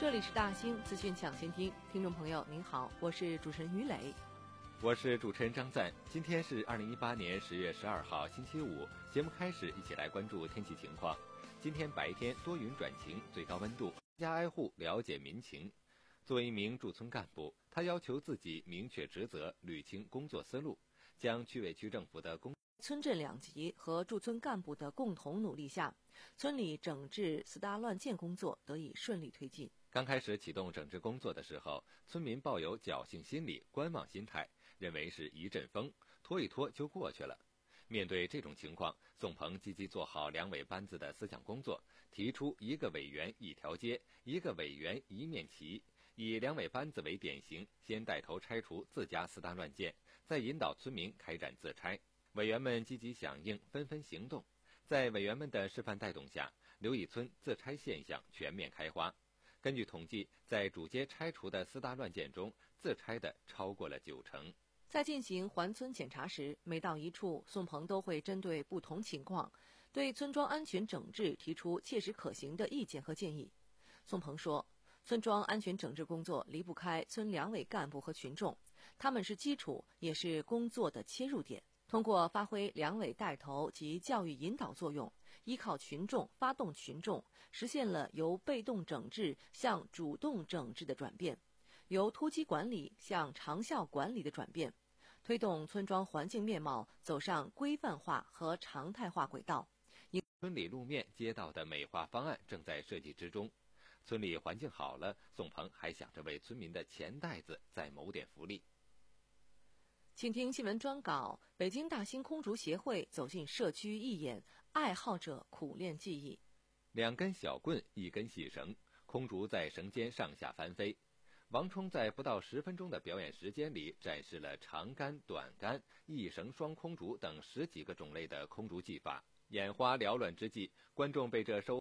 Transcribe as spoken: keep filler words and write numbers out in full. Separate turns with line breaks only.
这里是大兴资讯抢先听，听众朋友您好，我是主持人于磊，
我是主持人张赞。今天是二零一八年十月十二号星期五，节目开始，一起来关注天气情况。今天白天多云转晴，最高温度，家挨户了解民情。作为一名驻村干部，他要求自己明确职责，捋清工作思路，将区委区政府的工
村镇两级和驻村干部的共同努力下，村里整治四大乱建工作得以顺利推进。
刚开始启动整治工作的时候，村民抱有侥幸心理、观望心态，认为是一阵风，拖一拖就过去了。面对这种情况，宋鹏积极做好两委班子的思想工作，提出一个委员一条街，一个委员一面旗，以两委班子为典型，先带头拆除自家四大乱建，再引导村民开展自拆。委员们积极响应，纷纷行动。在委员们的示范带动下，刘乙村自拆现象全面开花。根据统计，在主街拆除的四大乱建中，自拆的超过了九成。
在进行环村检查时，每到一处，宋鹏都会针对不同情况，对村庄安全整治提出切实可行的意见和建议。宋鹏说，村庄安全整治工作离不开村两委干部和群众，他们是基础，也是工作的切入点。通过发挥两委带头及教育引导作用，依靠群众发动群众，实现了由被动整治向主动整治的转变，由突击管理向长效管理的转变，推动村庄环境面貌走上规范化和常态化轨道。
村里路面街道的美化方案正在设计之中，村里环境好了，宋鹏还想着为村民的钱袋子再谋点福利。
请听新闻专稿：北京大兴空竹协会走进社区义演，爱好者苦练技艺。
两根小棍，一根细绳，空竹在绳间上下翻飞。王冲在不到十分钟的表演时间里，展示了长杆、短杆、一绳双空竹等十几个种类的空竹技法。眼花缭乱之际，观众被这收